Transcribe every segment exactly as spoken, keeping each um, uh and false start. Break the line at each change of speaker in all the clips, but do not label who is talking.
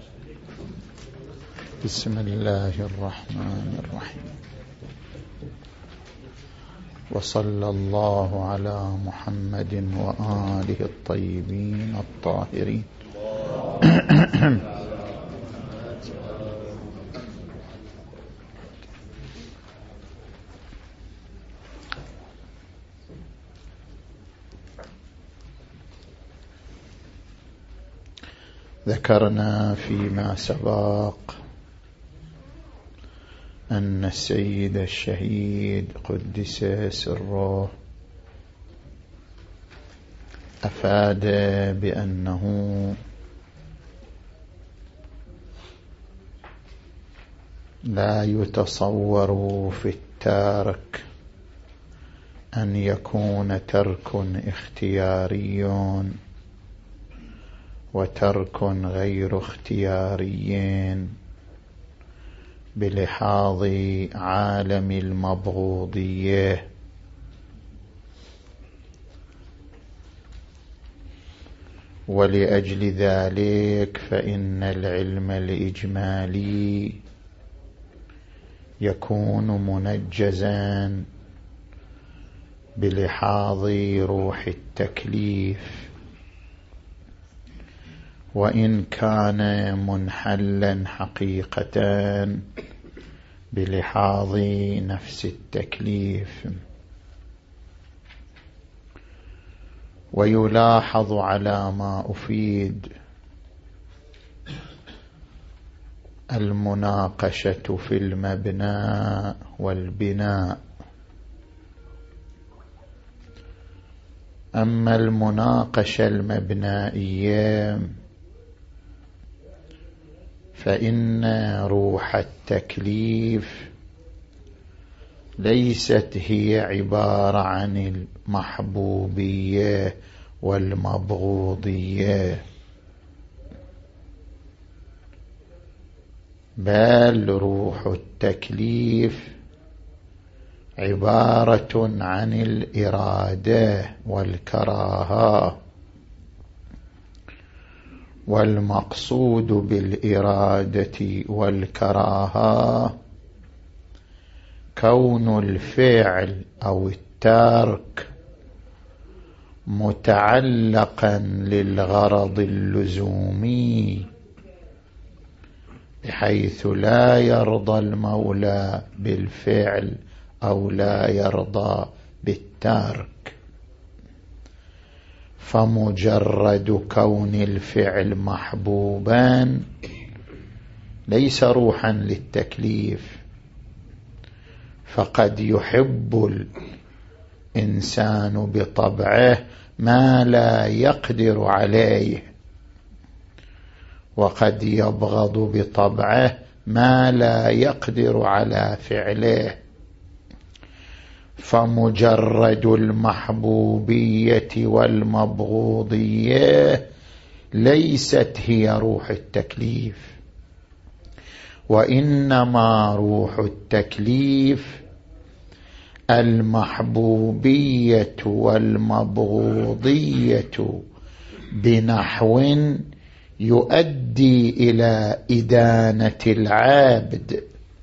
بسم الله الرحمن الرحيم. وصلى الله على محمد وآله الطيبين الطاهرين. ذكرنا فيما سبق أن السيد الشهيد قدس سره أفاد بأنه لا يتصور في الترك أن يكون ترك اختياري وترك غير اختياري بلحاظ عالم المبغوضية، ولأجل ذلك فإن العلم الإجمالي يكون منجزا بلحاظ روح التكليف، وإن كان منحلا حقيقة بلحاظ نفس التكليف. ويلاحظ على ما أفيد المناقشة في المبنى والبناء. أما المناقشة المبنائية فإن روح التكليف ليست هي عبارة عن المحبوبية والمبغوضية، بل روح التكليف عبارة عن الإرادة والكراهة، والمقصود بالإرادة والكراهة كون الفعل أو الترك متعلقا للغرض اللزومي، بحيث لا يرضى المولى بالفعل أو لا يرضى بالترك، فمجرد كون الفعل محبوبا ليس روحا للتكليف. فقد يحب الإنسان بطبعه ما لا يقدر عليه، وقد يبغض بطبعه ما لا يقدر على فعله، فمجرد المحبوبية والمبغوضية ليست هي روح التكليف، وإنما روح التكليف المحبوبية والمبغوضية بنحو يؤدي إلى إدانة العابد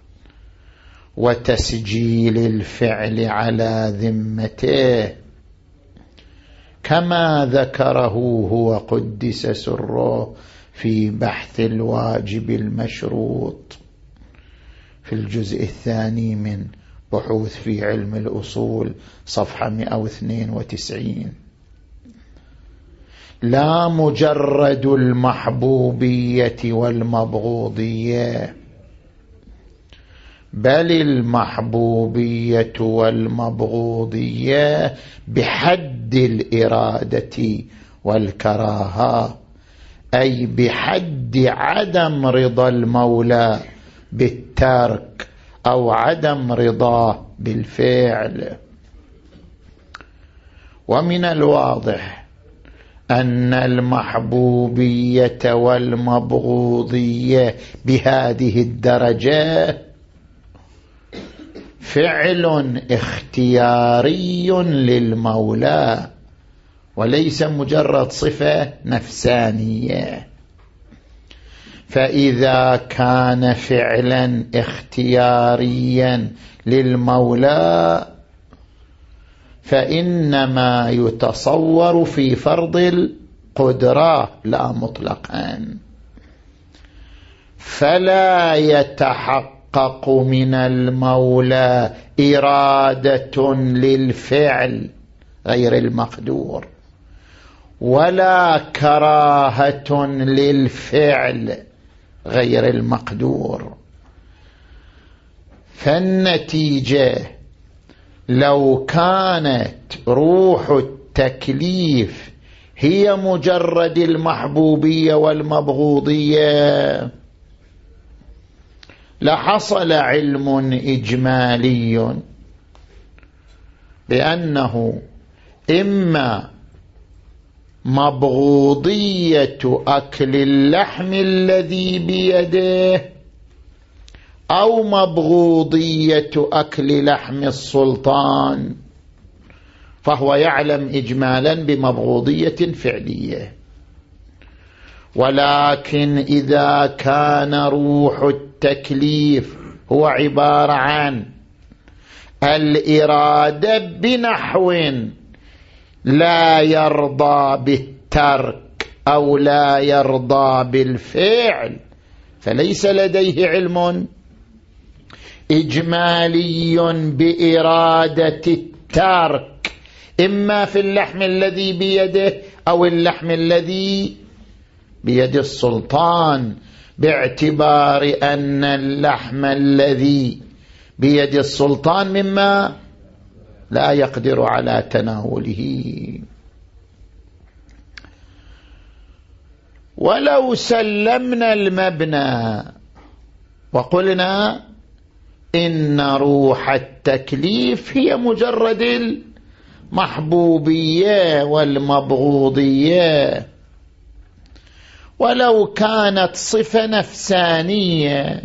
وتسجيل الفعل على ذمته، كما ذكره هو قدس سره في بحث الواجب المشروط في الجزء الثاني من بحوث في علم الأصول صفحة مئة واثنين وتسعين. لا مجرد المحبوبية والمبغوضية، بل المحبوبية والمبغوضية بحد الإرادة والكراهة، أي بحد عدم رضا المولى بالترك أو عدم رضاه بالفعل. ومن الواضح أن المحبوبية والمبغوضية بهذه الدرجة فعل اختياري للمولى وليس مجرد صفة نفسانية، فإذا كان فعلا اختياريا للمولى فإنما يتصور في فرض القدرة لا مطلقا، فلا يتحقق من المولى إرادة للفعل غير المقدور ولا كراهة للفعل غير المقدور. فالنتيجة لو كانت روح التكليف هي مجرد المحبوبية والمبغوضية لحصل علم إجمالي بأنه إما مبغوضية أكل اللحم الذي بيده أو مبغوضية أكل لحم السلطان، فهو يعلم إجمالا بمبغوضية فعلية. ولكن إذا كان روح التكليف هو عبارة عن الإرادة بنحو لا يرضى بالترك أو لا يرضى بالفعل، فليس لديه علم إجمالي بإرادة الترك إما في اللحم الذي بيده أو اللحم الذي بيد السلطان، باعتبار أن اللحم الذي بيد السلطان مما لا يقدر على تناوله. ولو سلمنا المبنى وقلنا إن روح التكليف هي مجرد المحبوبية والمبغوضية، ولو كانت صفة نفسانية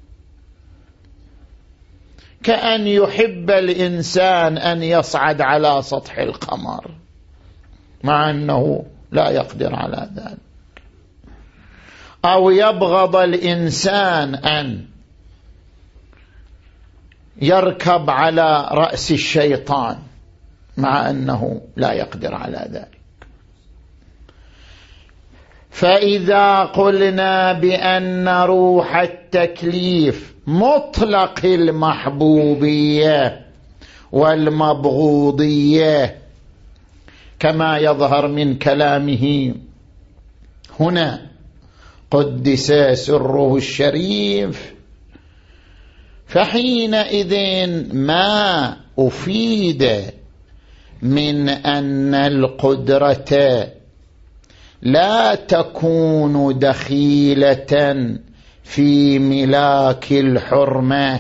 كأن يحب الإنسان أن يصعد على سطح القمر مع أنه لا يقدر على ذلك، أو يبغض الإنسان أن يركب على رأس الشيطان مع أنه لا يقدر على ذلك. فإذا قلنا بأن روح التكليف مطلق المحبوبية والمبغوضية كما يظهر من كلامه هنا قدس سره الشريف، فحينئذ ما أفيد من أن القدرة لا تكون دخيلة في ملاك الحرمة،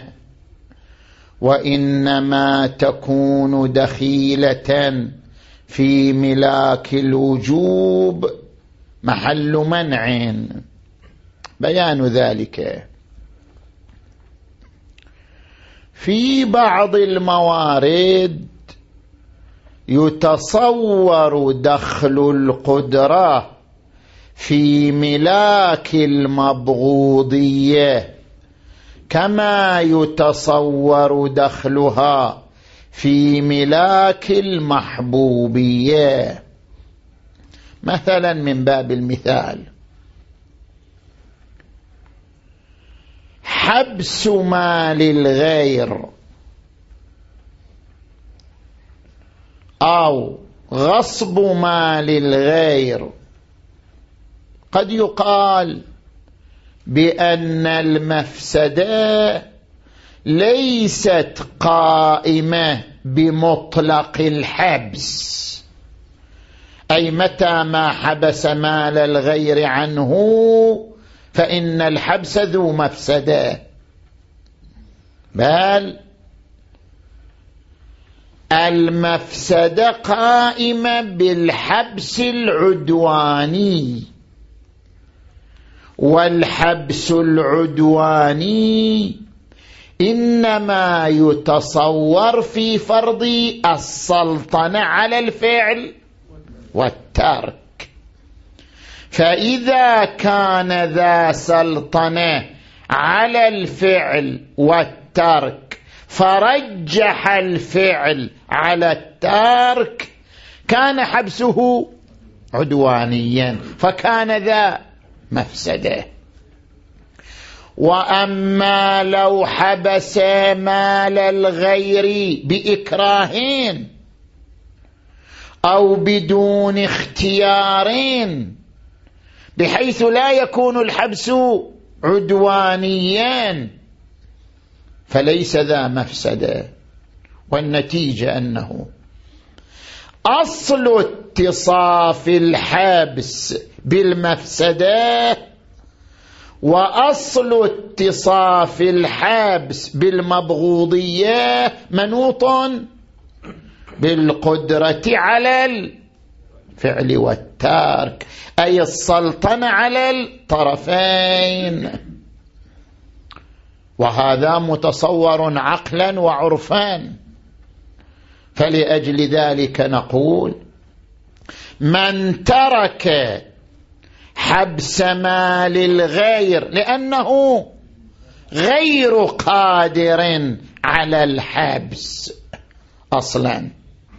وإنما تكون دخيلة في ملاك الوجوب محل منع. بيان ذلك في بعض الموارد يتصور دخل القدرة في ملاك المبغوضية كما يتصور دخلها في ملاك المحبوبية. مثلا من باب المثال حبس مال الغير أو غصب مال الغير قد يقال بأن المفسدة ليست قائمة بمطلق الحبس، أي متى ما حبس مال الغير عنه فإن الحبس ذو مفسدة، بل المفسدة قائمة بالحبس العدواني، والحبس العدواني إنما يتصور في فرض السلطنة على الفعل والترك. فإذا كان ذا سلطنة على الفعل والترك فرجح الفعل على الترك كان حبسه عدوانيا، فكان ذا مفسده. وأما لو حبس مال الغير بإكراهين أو بدون اختيارين بحيث لا يكون الحبس عدوانيا فليس ذا مفسدة. والنتيجة أنه أصل اتصاف الحبس بالمفسدة وأصل اتصاف الحبس بالمبغوضية منوط بالقدرة على الفعل والترك، أي السلطنة على الطرفين، وهذا متصور عقلا وعرفان. فلأجل ذلك نقول من ترك حبس مال الغير لأنه غير قادر على الحبس أصلا،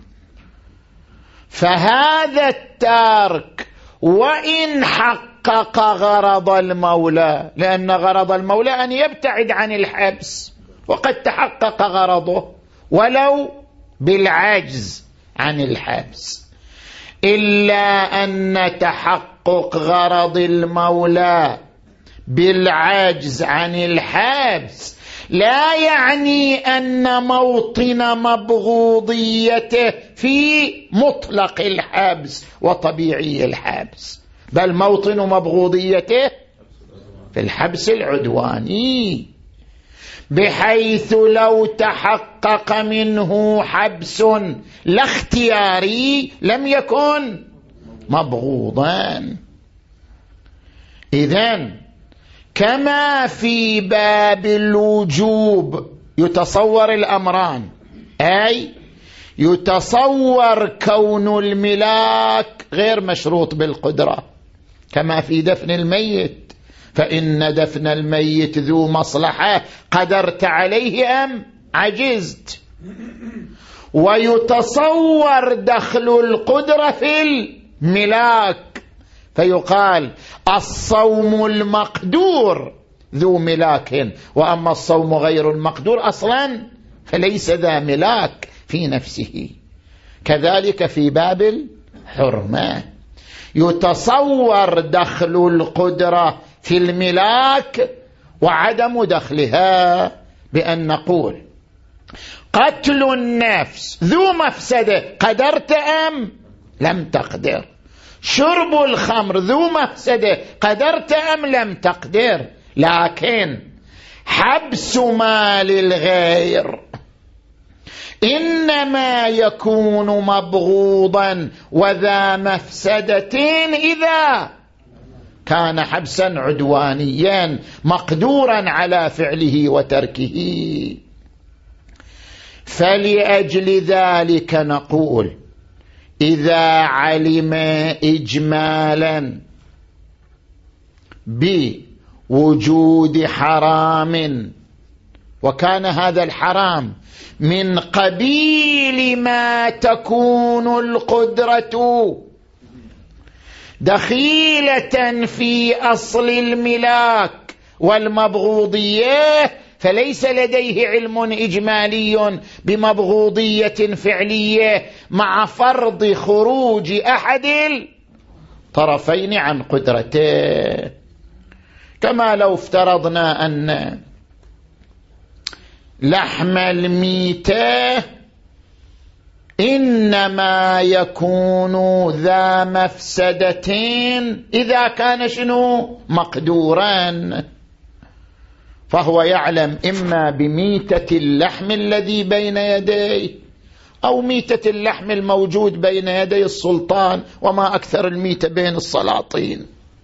فهذا الترك وإن حقق غرض المولى، لأن غرض المولى أن يبتعد عن الحبس وقد تحقق غرضه ولو بالعجز عن الحبس، إلا أن تحقق غرض المولى بالعجز عن الحبس لا يعني أن موطن مبغوضيته في مطلق الحبس وطبيعي الحبس، بل موطن مبغوضيته في الحبس العدواني، بحيث لو تحقق منه حبس لا اختياري لم يكن مبغوضا. إذن كما في باب الوجوب يتصور الأمران، أي يتصور كون الملاك غير مشروط بالقدرة كما في دفن الميت، فإن دفن الميت ذو مصلحة قدرت عليه أم عجزت، ويتصور دخل القدرة في الملاك فيقال الصوم المقدور ذو ملاك، وأما الصوم غير المقدور أصلا فليس ذا ملاك في نفسه. كذلك في باب الحرمة يتصور دخل القدرة في الملاك وعدم دخلها، بأن نقول قتل النفس ذو مفسدة قدرت أم لم تقدر، شرب الخمر ذو مفسدة قدرت أم لم تقدر، لكن حبس مال الغير إنما يكون مبغوضا وذا مفسدتين إذا كان حبسا عدوانيا مقدورا على فعله وتركه. فلأجل ذلك نقول إذا علم إجمالا بوجود حرام وكان هذا الحرام من قبيل ما تكون القدرة دخيلة في أصل الملاك والمبغوضية، فليس لديه علم إجمالي بمبغوضية فعلية مع فرض خروج أحد الطرفين عن قدرته. كما لو افترضنا أن لحم الميتة إنما يكون ذا مفسدتين إذا كان شنو مقدورا، فهو يعلم إما بميتة اللحم الذي بين يديه أو ميتة اللحم الموجود بين يدي السلطان، وما أكثر الميتة بين السلاطين.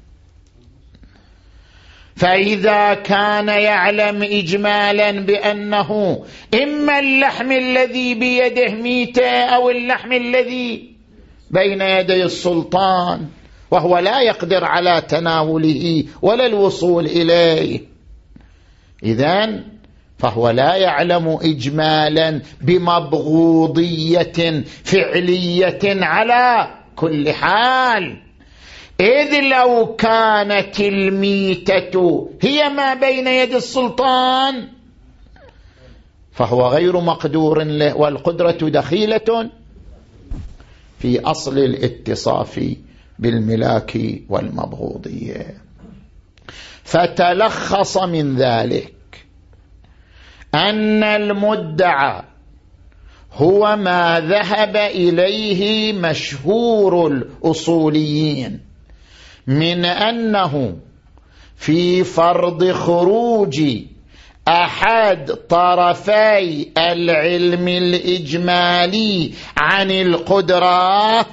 فإذا كان يعلم إجمالا بأنه إما اللحم الذي بيده ميتة أو اللحم الذي بين يدي السلطان، وهو لا يقدر على تناوله ولا الوصول إليه. إذن فهو لا يعلم إجمالا بمبغوضية فعلية على كل حال، إذ لو كانت الميتة هي ما بين يد السلطان فهو غير مقدور له، والقدرة دخيلة في أصل الاتصاف بالملاك والمبغوضية. فتلخص من ذلك أن المدعى هو ما ذهب إليه مشهور الأصوليين من أنه في فرض خروج أحد طرفي العلم الإجمالي عن القدرة،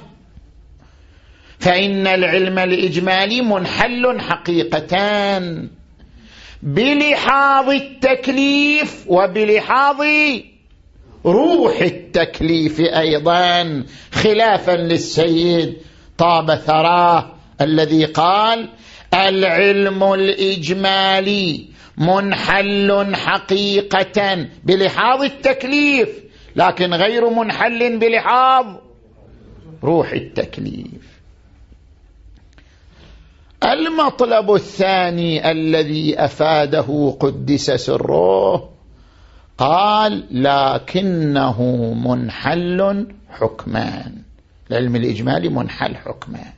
فإن العلم الإجمالي منحل حقيقتان بلحاظ التكليف وبلحاظ روح التكليف أيضا، خلافا للسيد طاب ثراه الذي قال العلم الإجمالي منحل حقيقة بلحاظ التكليف لكن غير منحل بلحاظ روح التكليف. المطلب الثاني الذي أفاده قدس سره قال لكنه منحل حكمان، العلم الإجمالي منحل حكمان،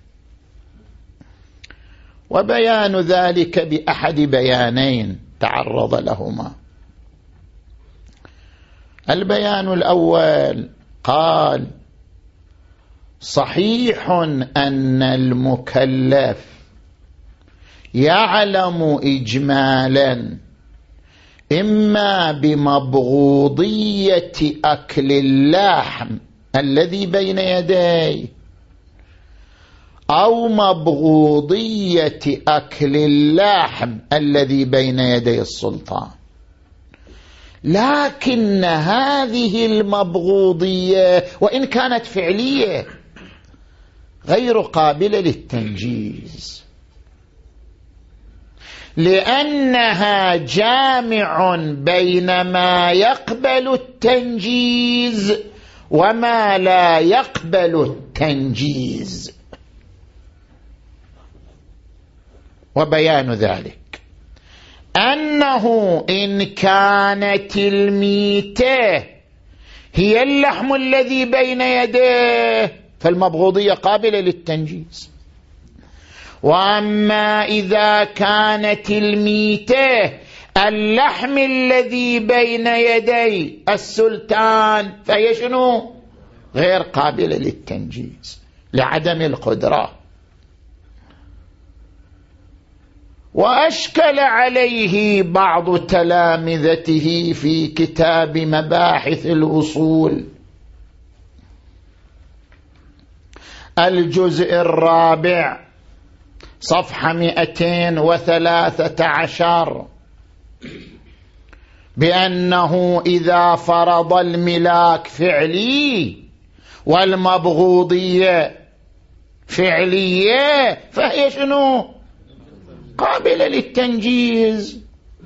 وبيان ذلك بأحد بيانين تعرض لهما. البيان الأول قال صحيح أن المكلف يعلم إجمالا إما بمبغوضية أكل اللحم الذي بين يديه أو مبغوضية أكل اللحم الذي بين يدي السلطان، لكن هذه المبغوضية وإن كانت فعلية غير قابلة للتنجيز، لأنها جامع بين ما يقبل التنجيز وما لا يقبل التنجيز. وبيان ذلك أنه إن كانت الميتة هي اللحم الذي بين يديه فالمبغوضية قابلة للتنجيز، وأما إذا كانت الميتة اللحم الذي بين يدي السلطان فهي شنو؟ غير قابلة للتنجيز لعدم القدرة. وأشكل عليه بعض تلامذته في كتاب مباحث الأصول الجزء الرابع صفحة مئتين وثلاثة عشر بأنه إذا فرض الملاك فعلي والمبغوضية فعلية فهي شنو؟ قابلة للتنجيز.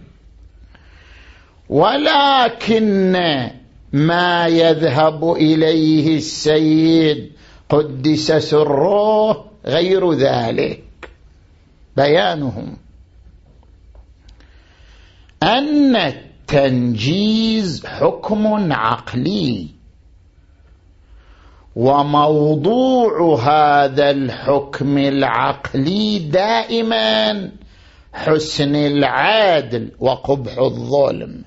ولكن ما يذهب إليه السيد قدس سره غير ذلك. بيانه أن التنجيز حكم عقلي، وموضوع هذا الحكم العقلي دائما حسن العدل وقبح الظلم،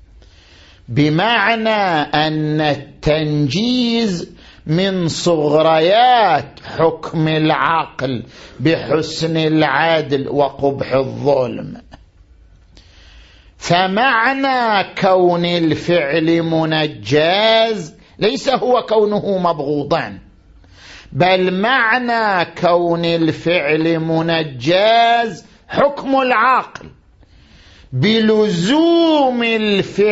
بمعنى أن التنجيز من صغريات حكم العقل بحسن العدل وقبح الظلم. فمعنى كون الفعل منجز ليس هو كونه مبغوضا، بل معنى كون الفعل منجز حكم العقل بلزوم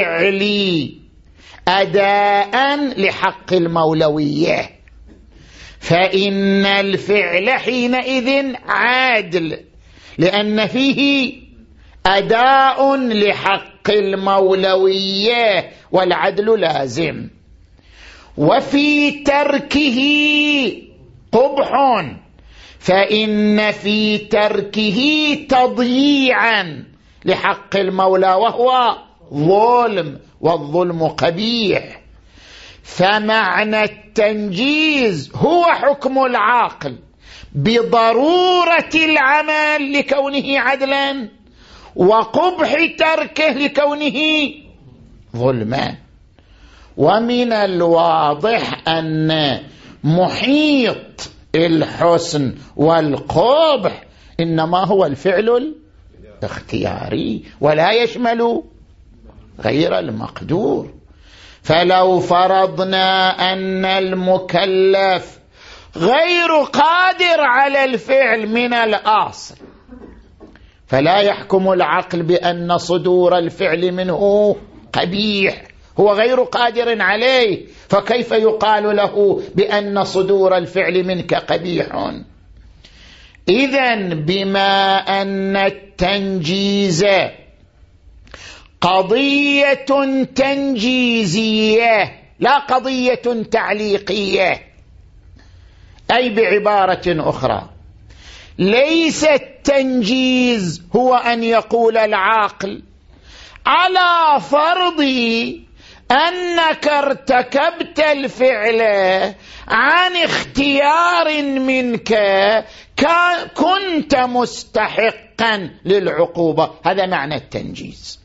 الفعل أداء لحق المولوية. فإن الفعل حينئذ عادل، لأن فيه أداء لحق المولوية والعدل لازم. وفي تركه قبح، فإن في تركه تضييعا لحق المولى وهو ظلم، والظلم قبيح. فمعنى التنجيز هو حكم العاقل بضرورة العمل لكونه عدلا، وقبح تركه لكونه ظلما. ومن الواضح أن محيط الحسن والقبح إنما هو الفعل الاختياري ولا يشمل غير المقدور. فلو فرضنا أن المكلف غير قادر على الفعل من الأصل، فلا يحكم العقل بأن صدور الفعل منه قبيح، هو غير قادر عليه، فكيف يقال له بأن صدور الفعل منك قبيح؟ إذن بما أن التنجيز قضية تنجيزية لا قضية تعليقية، أي بعبارة أخرى ليس التنجيز هو أن يقول العاقل على فرض أنك ارتكبت الفعل عن اختيار منك كنت مستحقا للعقوبة، هذا معنى التنجيز.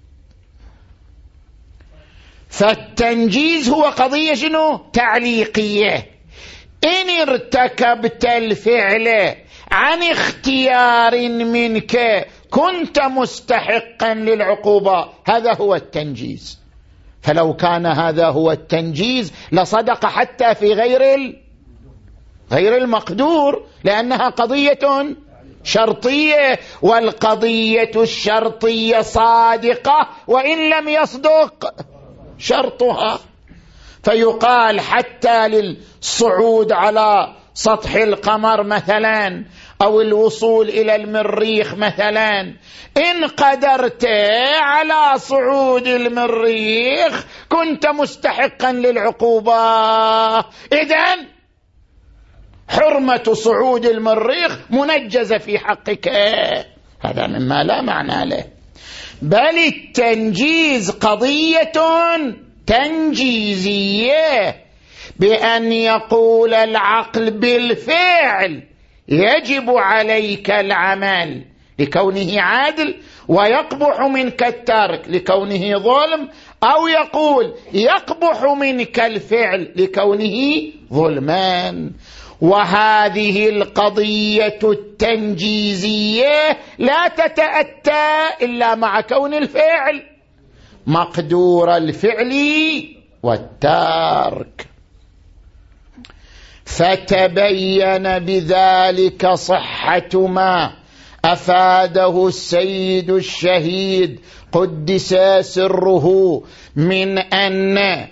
فالتنجيز هو قضية شنو؟ تعليقية. إن ارتكبت الفعل عن اختيار منك كنت مستحقا للعقوبة، هذا هو التنجيز. فلو كان هذا هو التنجيز لصدق حتى في غير ال... غير المقدور، لأنها قضية شرطية، والقضية الشرطية صادقة وإن لم يصدق شرطها. فيقال حتى للصعود على سطح القمر مثلا أو الوصول إلى المريخ مثلا، إن قدرت على صعود المريخ كنت مستحقا للعقوبة، إذن حرمة صعود المريخ منجزة في حقك. هذا مما لا معنى له. بل التنجيز قضية تنجيزية، بأن يقول العقل بالفعل يجب عليك العمل لكونه عادل، ويقبح منك الترك لكونه ظلم، أو يقول يقبح منك الفعل لكونه ظلمان. وهذه القضية التنجيزية لا تتأتى إلا مع كون الفعل مقدور الفعل والترك. فتبين بذلك صحة ما أفاده السيد الشهيد قدس سره من أن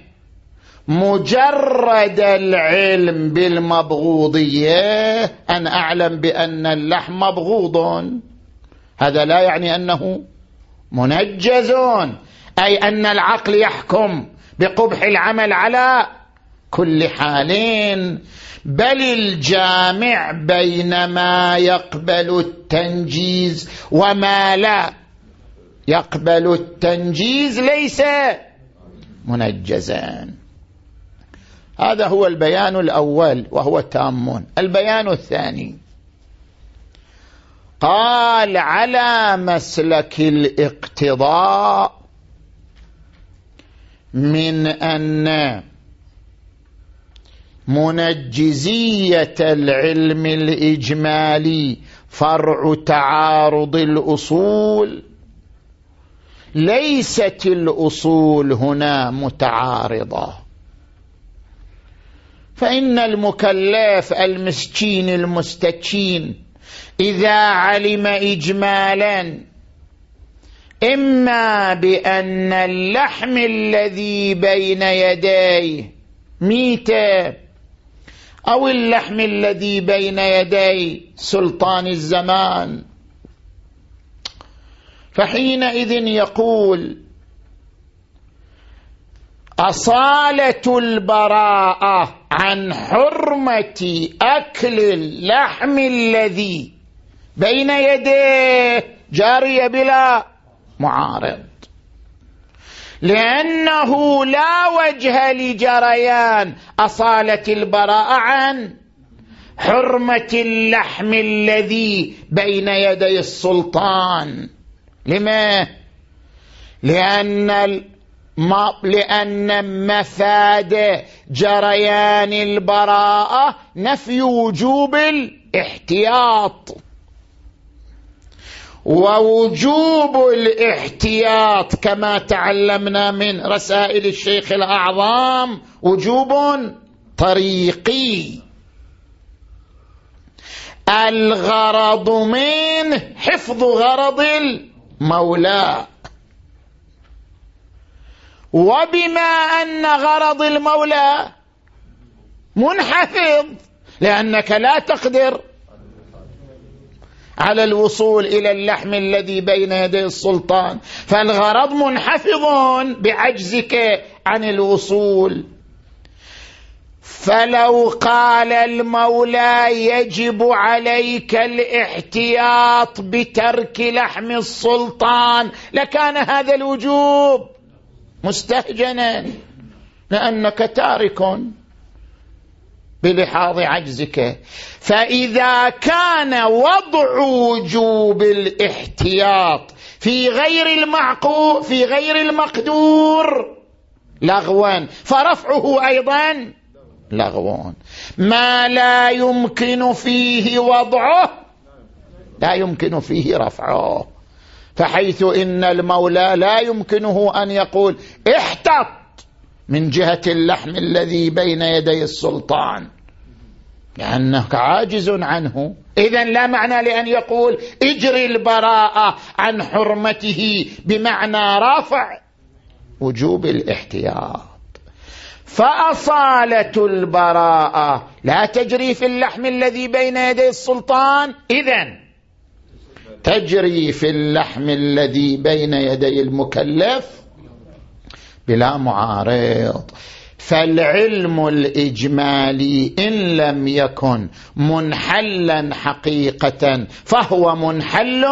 مجرد العلم بالمبغوضية، أن أعلم بأن اللحم مبغوض، هذا لا يعني أنه منجز، أي أن العقل يحكم بقبح العمل على كل حال. بل الجامع بين ما يقبل التنجيز وما لا يقبل التنجيز ليس منجزا. هذا هو البيان الأول وهو تام. البيان الثاني قال على مسلك الاقتضاء من أن منجزية العلم الإجمالي فرع تعارض الأصول، ليست الأصول هنا متعارضة. فإن المكلف المسكين المستكين إذا علم إجمالا إما بأن اللحم الذي بين يديه ميتة أو اللحم الذي بين يدي سلطان الزمان. فحينئذ يقول أصالة البراءة عن حرمة أكل اللحم الذي بين يديه جارية بلا معارض، لأنه لا وجه لجريان أصالة البراءة عن حرمة اللحم الذي بين يدي السلطان. لما؟ لأن ما لأن مفاد جريان البراءة نفي وجوب الاحتياط، ووجوب الاحتياط كما تعلمنا من رسائل الشيخ الأعظم وجوب طريقي. الغرض منه حفظ غرض المولى، وبما أن غرض المولى منحفظ لأنك لا تقدر على الوصول إلى اللحم الذي بين يدي السلطان، فالغرض منحفظ بعجزك عن الوصول. فلو قال المولى يجب عليك الاحتياط بترك لحم السلطان لكان هذا الوجوب مستهجنا، لأنك تارك بلحاظ عجزك. فإذا كان وضع وجوب الاحتياط في غير المعقول في غير المقدور لغوا، فرفعه أيضا لغو. ما لا يمكن فيه وضعه لا يمكن فيه رفعه، فحيث إن المولى لا يمكنه أن يقول احتط من جهة اللحم الذي بين يدي السلطان لأنك عاجز عنه، إذن لا معنى لأن يقول اجري البراءة عن حرمته بمعنى رافع وجوب الاحتياط. فأصالة البراءة لا تجري في اللحم الذي بين يدي السلطان، إذن تجري في اللحم الذي بين يدي المكلف بلا معارض. فالعلم الإجمالي إن لم يكن منحلا حقيقة فهو منحل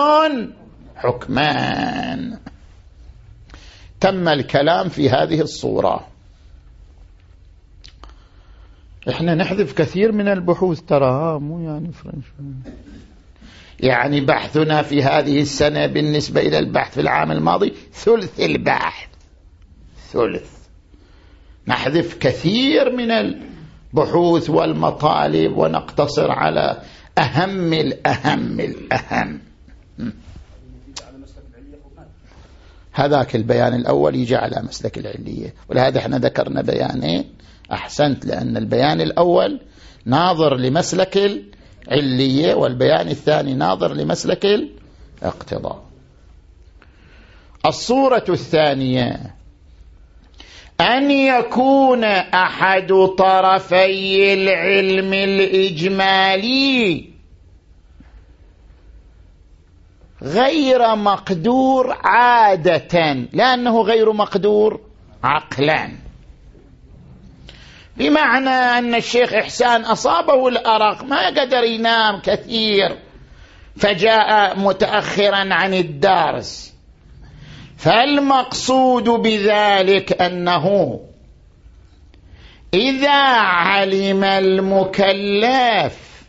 حكمان. تم الكلام في هذه الصورة. احنا نحذف كثير من البحوث تراها مو يعني فرنش، يعني بحثنا في هذه السنة بالنسبة إلى البحث في العام الماضي ثلث البحث، ثلث. نحذف كثير من البحوث والمطالب ونقتصر على أهم الأهم الأهم. هذاك البيان الأول يجي على مسلك العلية، ولهذا احنا ذكرنا بيانين. أحسنت، لأن البيان الأول ناظر لمسلك العلية والبيان الثاني ناظر لمسلك الاقتضاء. الصورة الثانية أن يكون أحد طرفي العلم الإجمالي غير مقدور عادة، لأنه غير مقدور عقلا. بمعنى أن الشيخ إحسان أصابه الأرق ما قدر ينام كثير فجاء متأخرا عن الدرس، فالمقصود بذلك أنه إذا علم المكلف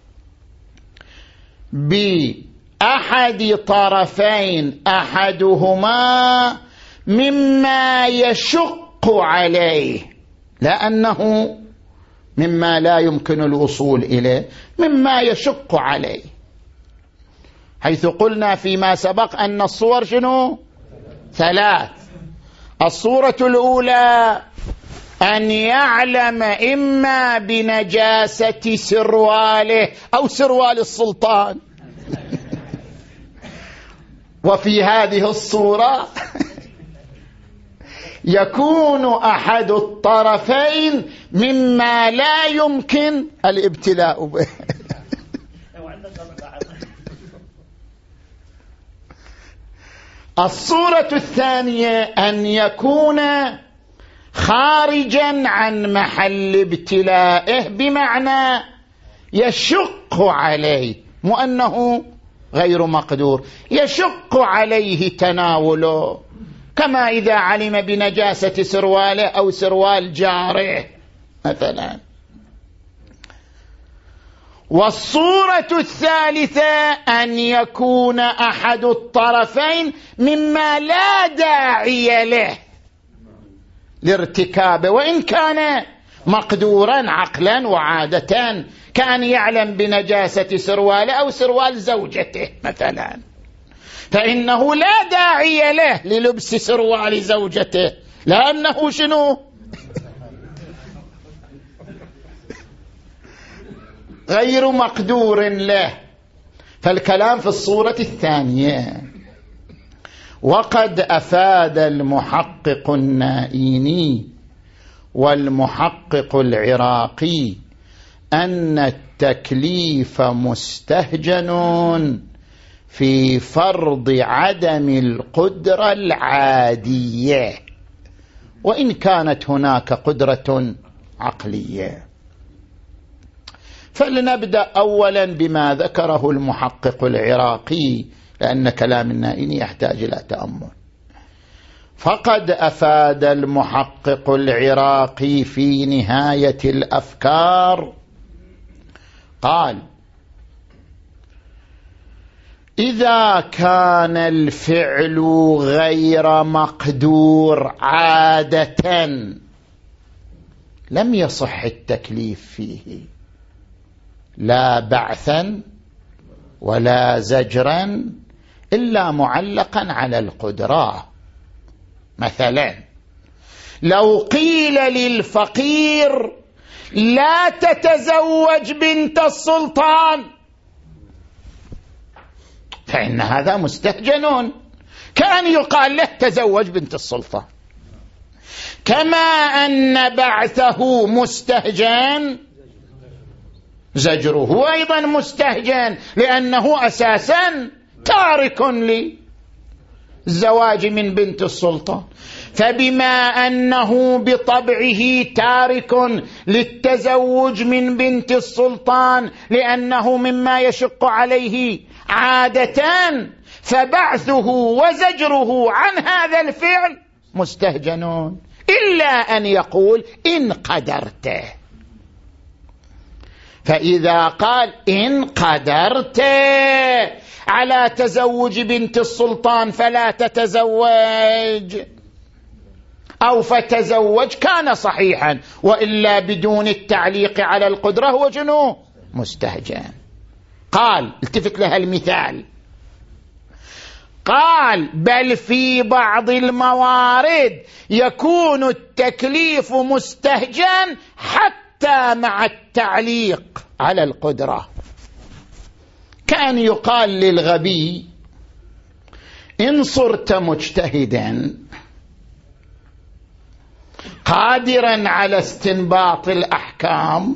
بأحد طرفين أحدهما مما يشق عليه، لأنه مما لا يمكن الوصول إليه، مما يشق عليه، حيث قلنا فيما سبق أن الصور شنو؟ ثلاث. الصورة الأولى أن يعلم إما بنجاسة سرواله أو سروال السلطان وفي هذه الصورة يكون أحد الطرفين مما لا يمكن الابتلاء به. الصورة الثانية أن يكون خارجا عن محل ابتلائه، بمعنى يشق عليه، مو أنه غير مقدور، يشق عليه تناوله، كما إذا علم بنجاسة سرواله أو سروال جاره مثلا. والصورة الثالثة أن يكون أحد الطرفين مما لا داعي له لارتكابه، وإن كان مقدورا عقلا وعادة، كان يعلم بنجاسة سرواله أو سروال زوجته مثلا، فإنه لا داعي له للبس سروال زوجته، لأنه شنو؟ غير مقدور له. فالكلام في الصورة الثانية. وقد أفاد المحقق النائيني والمحقق العراقي أن التكليف مستهجن في فرض عدم القدرة العادية، وإن كانت هناك قدرة عقلية. فلنبدأ أولا بما ذكره المحقق العراقي، لأن كلام النائيني يحتاج إلى تأمل. فقد أفاد المحقق العراقي في نهاية الأفكار، قال: إذا كان الفعل غير مقدور عادة لم يصح التكليف فيه، لا بعثا ولا زجرا، إلا معلقا على القدرة. مثلا لو قيل للفقير لا تتزوج بنت السلطان، فإن هذا مستهجن، كان يقال له تزوج بنت السلطان. كما أن بعثه مستهجن، زجره أيضا مستهجن، لأنه أساسا تارك للزواج من بنت السلطان. فبما أنه بطبعه تارك للتزوج من بنت السلطان لأنه مما يشق عليه عادة، فبعثه وزجره عن هذا الفعل مستهجنون، إلا أن يقول إن قدرته. فإذا قال إن قدرت على تزوج بنت السلطان فلا تتزوج، أو فتزوج، كان صحيحا، وإلا بدون التعليق على القدرة هو جنو مستهجن. قال، التفت لها المثال، قال: بل في بعض الموارد يكون التكليف مستهجن حتى مع التعليق على القدرة. كان يقال للغبي: إن صرت مجتهدا قادرا على استنباط الأحكام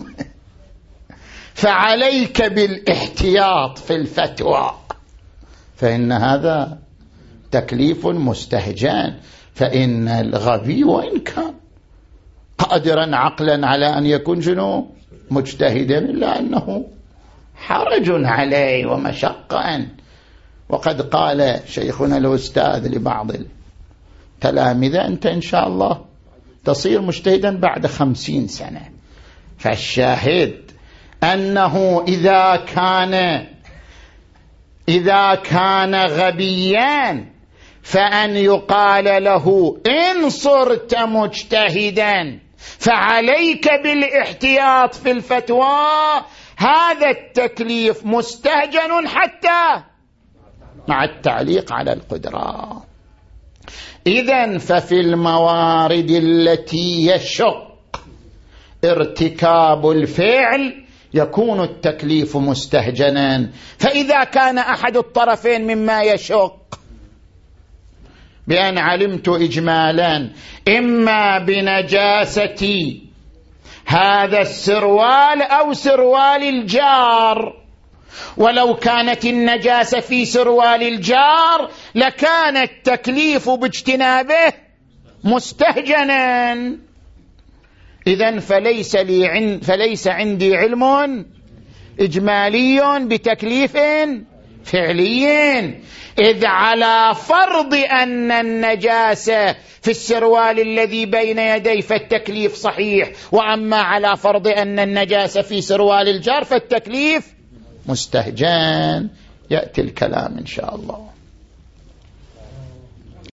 فعليك بالاحتياط في الفتوى، فإن هذا تكليف مستهجن. فإن الغبي وإن كان قادرا عقلا على أن يكون شنو مجتهدا، إلا أنه حرج عليه ومشقا. وقد قال شيخنا الأستاذ لبعض التلامذة: أنت إن شاء الله تصير مجتهدا بعد خمسين سنة. فالشاهد أنه إذا كان إذا كان غبيا فأن يقال له إن صرت مجتهدا فعليك بالاحتياط في الفتوى، هذا التكليف مستهجن حتى مع التعليق على القدرة. إذن ففي الموارد التي يشق ارتكاب الفعل يكون التكليف مستهجنا. فإذا كان أحد الطرفين مما يشق، بأن علمت إجمالا إما بنجاسة هذا السروال أو سروال الجار. ولو كانت النجاسة في سروال الجار لكان التكليف باجتنابه مستهجنا. إذن فليس, لي عن فليس عندي علم إجمالي بتكليف فعلي، إذ على فرض أن النجاسة في السروال الذي بين يدي فالتكليف صحيح، وأما على فرض أن النجاسة في سروال الجار فالتكليف مستهجن. يأتي الكلام إن شاء الله.